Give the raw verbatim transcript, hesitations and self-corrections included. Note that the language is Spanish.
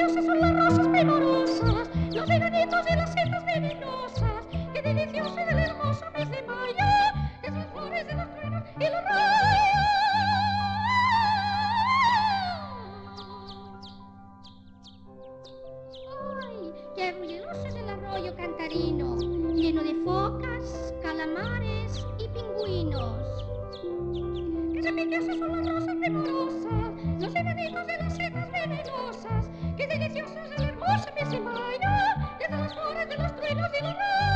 deliciosas son las rosas primorosas, los veranitos y las setas venenosas. Qué delicioso del hermoso mes de mayo, es las flores de los truenos y los rayos. ¡Ay, qué arrulleroso es el arroyo cantarino, lleno de focas, calamares y pingüinos! Qué deliciosas son las rosas primorosas, los veranitos de las setas venenosas. Qué delicioso es el hermoso mes de mayo, es las flores de los truenos y los rayos.